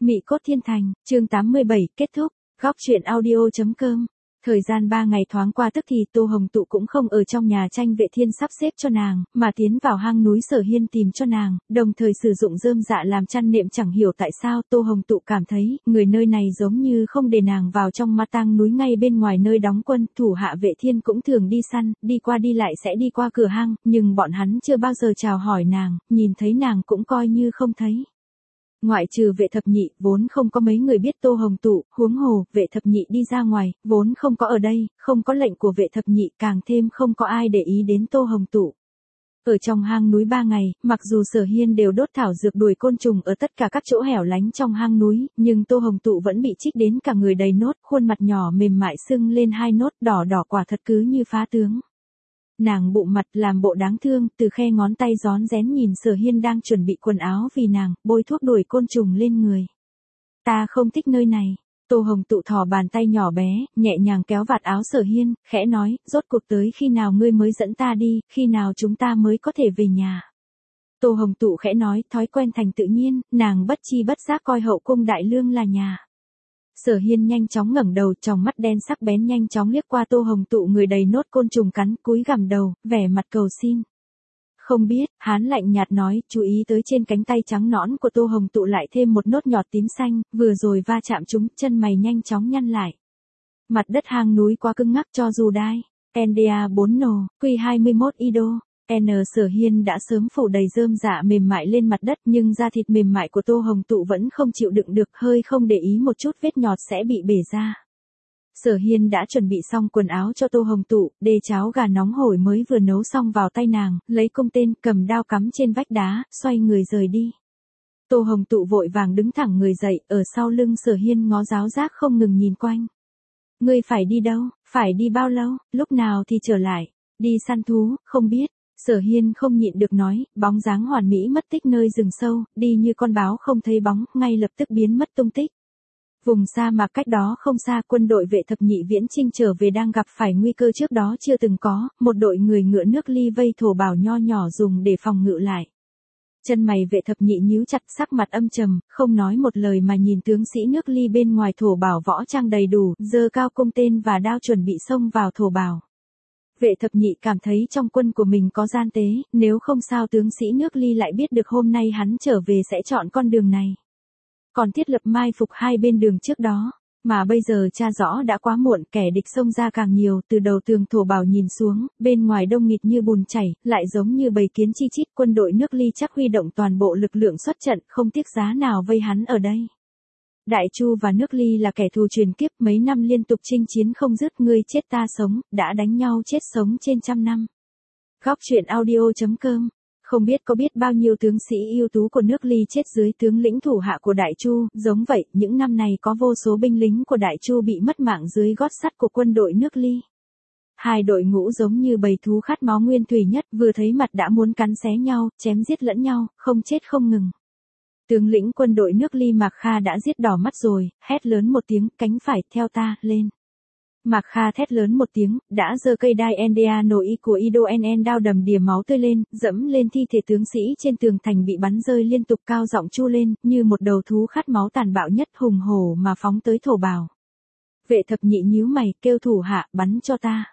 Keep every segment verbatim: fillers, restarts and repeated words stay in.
Mị cốt thiên thành, chương tám mươi bảy, kết thúc. Góc truyện audio chấm com. Thời gian ba ngày thoáng qua tức thì Tô Hồng Tụ cũng không ở trong nhà Tranh Vệ Thiên sắp xếp cho nàng, mà tiến vào hang núi Sở Hiên tìm cho nàng, đồng thời sử dụng rơm dạ làm chăn nệm. Chẳng hiểu tại sao Tô Hồng Tụ cảm thấy, người nơi này giống như không để nàng vào trong ma tang núi. Ngay bên ngoài nơi đóng quân, thủ hạ Vệ Thiên cũng thường đi săn, đi qua đi lại sẽ đi qua cửa hang, nhưng bọn hắn chưa bao giờ chào hỏi nàng, nhìn thấy nàng cũng coi như không thấy. Ngoại trừ Vệ Thập Nhị, vốn không có mấy người biết Tô Hồng Tụ, huống hồ, Vệ Thập Nhị đi ra ngoài, vốn không có ở đây, không có lệnh của Vệ Thập Nhị, càng thêm không có ai để ý đến Tô Hồng Tụ. Ở trong hang núi ba ngày, mặc dù Sở Hiên đều đốt thảo dược đuổi côn trùng ở tất cả các chỗ hẻo lánh trong hang núi, nhưng Tô Hồng Tụ vẫn bị chích đến cả người đầy nốt, khuôn mặt nhỏ mềm mại sưng lên hai nốt đỏ đỏ, quả thật cứ như phá tướng. Nàng bụng mặt làm bộ đáng thương, từ khe ngón tay rón rén nhìn Sở Hiên đang chuẩn bị quần áo vì nàng, bôi thuốc đuổi côn trùng lên người. Ta không thích nơi này. Tô Hồng Tụ thò bàn tay nhỏ bé, nhẹ nhàng kéo vạt áo Sở Hiên, khẽ nói, rốt cuộc tới khi nào ngươi mới dẫn ta đi, khi nào chúng ta mới có thể về nhà. Tô Hồng Tụ khẽ nói, thói quen thành tự nhiên, nàng bất chi bất giác coi hậu cung đại lương là nhà. Sở Hiên nhanh chóng ngẩng đầu, tròng mắt đen sắc bén nhanh chóng liếc qua Tô Hồng Tụ người đầy nốt côn trùng cắn, cúi gằm đầu, vẻ mặt cầu xin. Không biết, hắn lạnh nhạt nói, chú ý tới trên cánh tay trắng nõn của Tô Hồng Tụ lại thêm một nốt nhọt tím xanh, vừa rồi va chạm chúng, chân mày nhanh chóng nhăn lại. Mặt đất hang núi quá cứng ngắc cho dù đai. en đê a bốn N, Q hai mươi mốt I D O. N Sở Hiên đã sớm phủ đầy rơm dạ mềm mại lên mặt đất, nhưng da thịt mềm mại của Tô Hồng Tụ vẫn không chịu đựng được, hơi không để ý một chút vết nhọt sẽ bị bể ra. Sở Hiên đã chuẩn bị xong quần áo cho Tô Hồng Tụ, đê cháo gà nóng hổi mới vừa nấu xong vào tay nàng, lấy cung tên, cầm đao cắm trên vách đá, xoay người rời đi. Tô Hồng Tụ vội vàng đứng thẳng người dậy, ở sau lưng Sở Hiên ngó giáo giác không ngừng nhìn quanh. Ngươi phải đi đâu, phải đi bao lâu, lúc nào thì trở lại, đi săn thú, không biết. Sở Hiên không nhịn được nói, bóng dáng hoàn mỹ mất tích nơi rừng sâu, đi như con báo không thấy bóng, ngay lập tức biến mất tung tích. Vùng sa mạc cách đó không xa, quân đội Vệ Thập Nhị viễn chinh trở về đang gặp phải nguy cơ trước đó chưa từng có, một đội người ngựa nước ly vây thổ bảo nho nhỏ dùng để phòng ngự lại. Chân mày Vệ Thập Nhị nhíu chặt, sắc mặt âm trầm, không nói một lời mà nhìn tướng sĩ nước ly bên ngoài thổ bảo võ trang đầy đủ, giơ cao cung tên và đao chuẩn bị xông vào thổ bảo. Vệ Thập Nhị cảm thấy trong quân của mình có gian tế, nếu không sao tướng sĩ nước ly lại biết được hôm nay hắn trở về sẽ chọn con đường này. Còn thiết lập mai phục hai bên đường trước đó, mà bây giờ tra rõ đã quá muộn, kẻ địch xông ra càng nhiều, từ đầu tường thổ bảo nhìn xuống, bên ngoài đông nghịt như bùn chảy, lại giống như bầy kiến chi chít, quân đội nước ly chắc huy động toàn bộ lực lượng xuất trận, không tiếc giá nào vây hắn ở đây. Đại Chu và nước ly là kẻ thù truyền kiếp, mấy năm liên tục chinh chiến không dứt, ngươi chết ta sống, đã đánh nhau chết sống trên trăm năm. Góc truyện audio chấm com. Không biết có biết bao nhiêu tướng sĩ ưu tú của nước ly chết dưới tướng lĩnh thủ hạ của Đại Chu, giống vậy, những năm này có vô số binh lính của Đại Chu bị mất mạng dưới gót sắt của quân đội nước ly. Hai đội ngũ giống như bầy thú khát máu nguyên thủy nhất, vừa thấy mặt đã muốn cắn xé nhau, chém giết lẫn nhau, không chết không ngừng. Tướng lĩnh quân đội nước ly Mạc Kha đã giết đỏ mắt rồi, hét lớn một tiếng, cánh phải, theo ta, lên. Mạc Kha thét lớn một tiếng, đã giơ cây đai en đê a nổi y của Ido en en đao đầm đìa máu tươi lên, dẫm lên thi thể tướng sĩ trên tường thành bị bắn rơi liên tục, cao giọng chu lên, như một đầu thú khát máu tàn bạo nhất, hùng hổ mà phóng tới thổ bào. Vệ Thập Nhị nhíu mày, kêu thủ hạ, bắn cho ta.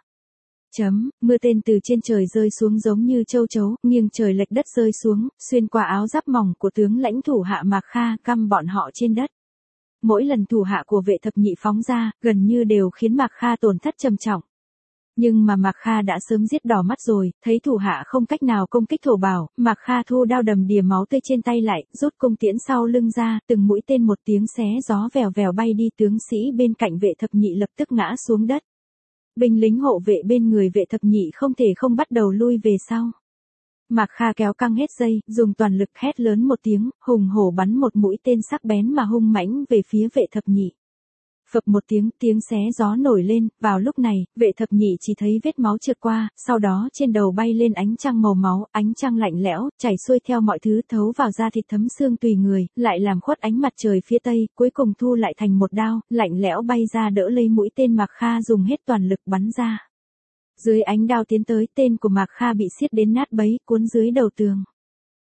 Chấm, mưa tên từ trên trời rơi xuống giống như châu chấu, nghiêng trời lệch đất rơi xuống, xuyên qua áo giáp mỏng của tướng lãnh thủ hạ Mạc Kha, căm bọn họ trên đất. Mỗi lần thủ hạ của Vệ Thập Nhị phóng ra, gần như đều khiến Mạc Kha tổn thất trầm trọng. Nhưng mà Mạc Kha đã sớm giết đỏ mắt rồi, thấy thủ hạ không cách nào công kích thổ bảo, Mạc Kha thu đao đầm đìa máu tươi trên tay lại, rút cung tiễn sau lưng ra, từng mũi tên một tiếng xé gió vèo vèo bay đi, tướng sĩ bên cạnh Vệ Thập Nhị lập tức ngã xuống đất. Binh lính hộ vệ bên người Vệ Thập Nhị không thể không bắt đầu lui về sau. Mạc Kha kéo căng hết dây, dùng toàn lực hét lớn một tiếng, hùng hổ bắn một mũi tên sắc bén mà hung mãnh về phía Vệ Thập Nhị. Phập một tiếng, tiếng xé gió nổi lên, vào lúc này, Vệ Thập Nhị chỉ thấy vết máu trượt qua, sau đó trên đầu bay lên ánh trăng màu máu, ánh trăng lạnh lẽo, chảy xuôi theo mọi thứ, thấu vào da thịt thấm xương tùy người, lại làm khuất ánh mặt trời phía tây, cuối cùng thu lại thành một đao, lạnh lẽo bay ra đỡ lấy mũi tên Mạc Kha dùng hết toàn lực bắn ra. Dưới ánh đao tiến tới, tên của Mạc Kha bị xiết đến nát bấy, cuốn dưới đầu tường.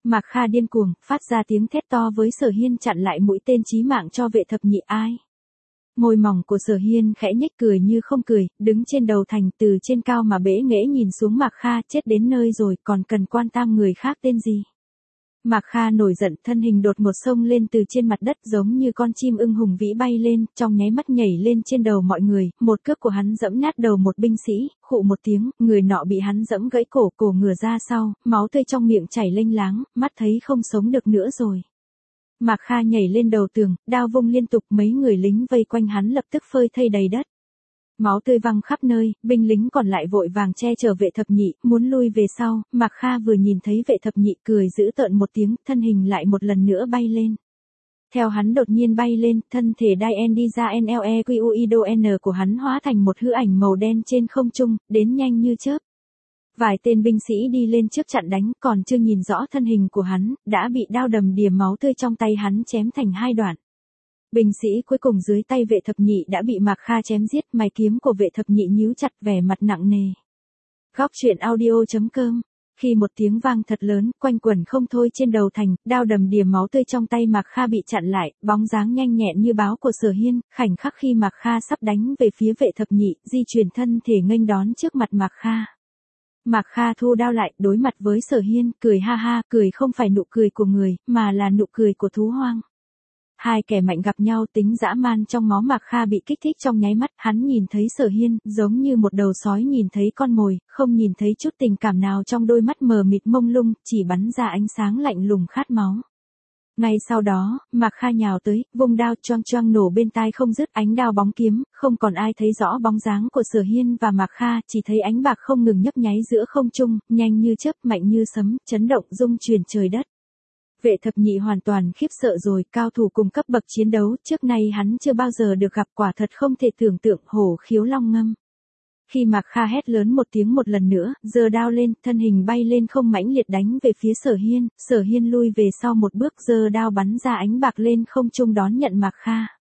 Mạc Kha điên cuồng, phát ra tiếng thét to với Sở Hiên chặn lại mũi tên chí mạng cho vệ thập nhị ai. Môi mỏng của Sở Hiên khẽ nhếch cười như không cười, đứng trên đầu thành từ trên cao mà bẽ nghễ nhìn xuống Mạc Kha, chết đến nơi rồi còn cần quan tâm người khác tên gì. Mạc Kha nổi giận, thân hình đột ngột xông lên từ trên mặt đất giống như con chim ưng hùng vĩ bay lên, trong nháy mắt nhảy lên trên đầu mọi người, một cước của hắn giẫm nát đầu một binh sĩ, khụ một tiếng, người nọ bị hắn giẫm gãy cổ, cổ ngửa ra sau, máu tươi trong miệng chảy lênh láng, mắt thấy không sống được nữa rồi. Mạc Kha nhảy lên đầu tường, đao vung liên tục, mấy người lính vây quanh hắn lập tức phơi thây đầy đất. Máu tươi văng khắp nơi, binh lính còn lại vội vàng che chở vệ thập nhị, muốn lui về sau, Mạc Kha vừa nhìn thấy vệ thập nhị cười dữ tợn một tiếng, thân hình lại một lần nữa bay lên. Theo hắn đột nhiên bay lên, thân thể Dien đi ra en lờ e quy u i đê o en của hắn hóa thành một hư ảnh màu đen trên không trung, đến nhanh như chớp. Vài tên binh sĩ đi lên trước chặn đánh, còn chưa nhìn rõ thân hình của hắn, đã bị đao đầm đìa máu tươi trong tay hắn chém thành hai đoạn. Binh sĩ cuối cùng dưới tay vệ thập nhị đã bị Mạc Kha chém giết, mày kiếm của vệ thập nhị nhíu chặt, vẻ mặt nặng nề. Góc truyện audio chấm com. Khi một tiếng vang thật lớn, quanh quẩn không thôi trên đầu thành, đao đầm đìa máu tươi trong tay Mạc Kha bị chặn lại, bóng dáng nhanh nhẹn như báo của Sở Hiên, khoảnh khắc khi Mạc Kha sắp đánh về phía vệ thập nhị, di chuyển thân thể nghênh đón trước mặt Mạc Kha. Mạc Kha thu đao lại, đối mặt với Sở Hiên, cười ha ha, cười không phải nụ cười của người, mà là nụ cười của thú hoang. Hai kẻ mạnh gặp nhau, tính dã man trong máu Mạc Kha bị kích thích trong nháy mắt, hắn nhìn thấy Sở Hiên, giống như một đầu sói nhìn thấy con mồi, không nhìn thấy chút tình cảm nào trong đôi mắt mờ mịt mông lung, chỉ bắn ra ánh sáng lạnh lùng khát máu. Ngay sau đó, Mạc Kha nhào tới, vung đao choang choang nổ bên tai không dứt, ánh đao bóng kiếm, không còn ai thấy rõ bóng dáng của Sở Hiên và Mạc Kha, chỉ thấy ánh bạc không ngừng nhấp nháy giữa không trung, nhanh như chớp, mạnh như sấm, chấn động rung chuyển trời đất. Vệ thập nhị hoàn toàn khiếp sợ rồi, cao thủ cùng cấp bậc chiến đấu, trước nay hắn chưa bao giờ được gặp, quả thật không thể tưởng tượng, hổ khiếu long ngâm. Khi Mạc Kha hét lớn một tiếng một lần nữa, giơ đao lên, thân hình bay lên không mãnh liệt đánh về phía Sở Hiên, Sở Hiên lui về sau một bước, giơ đao bắn ra ánh bạc lên không trung đón nhận Mạc Kha.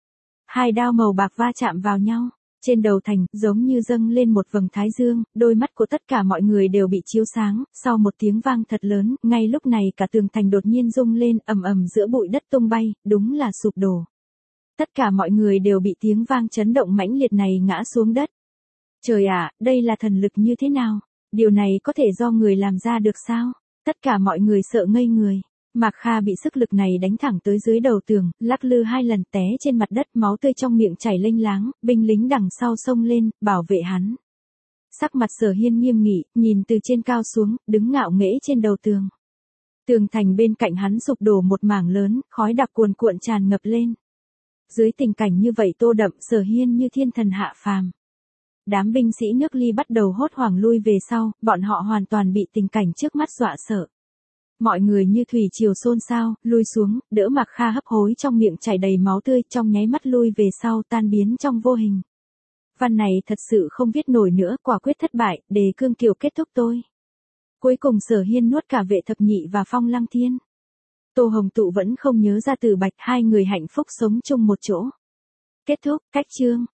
Hai đao màu bạc va chạm vào nhau. Trên đầu thành, giống như dâng lên một vầng thái dương, đôi mắt của tất cả mọi người đều bị chiếu sáng, sau một tiếng vang thật lớn, ngay lúc này cả tường thành đột nhiên rung lên, ầm ầm giữa bụi đất tung bay, đúng là sụp đổ. Tất cả mọi người đều bị tiếng vang chấn động mãnh liệt này ngã xuống đất. Trời ạ, đây là thần lực như thế nào? Điều này có thể do người làm ra được sao? Tất cả mọi người sợ ngây người. Mạc Kha bị sức lực này đánh thẳng tới dưới đầu tường, lắc lư hai lần té trên mặt đất, máu tươi trong miệng chảy lênh láng, binh lính đằng sau xông lên, bảo vệ hắn. Sắc mặt Sở Hiên nghiêm nghị, nhìn từ trên cao xuống, đứng ngạo nghễ trên đầu tường. Tường thành bên cạnh hắn sụp đổ một mảng lớn, khói đặc cuồn cuộn tràn ngập lên. Dưới tình cảnh như vậy Tô Đậm, Sở Hiên như thiên thần hạ phàm. Đám binh sĩ nước Ly bắt đầu hốt hoảng lui về sau, bọn họ hoàn toàn bị tình cảnh trước mắt dọa sợ. Mọi người như thủy triều xôn xao, lui xuống, đỡ Mạc Kha hấp hối trong miệng chảy đầy máu tươi, trong nháy mắt lui về sau, tan biến trong vô hình. Văn này thật sự không viết nổi nữa, quả quyết thất bại, đề cương kiều kết thúc tôi. Cuối cùng Sở Hiên nuốt cả vệ thập nhị và Phong Lăng Thiên. Tô Hồng Tụ vẫn không nhớ ra Từ Bạch, hai người hạnh phúc sống chung một chỗ. Kết thúc, cách chương.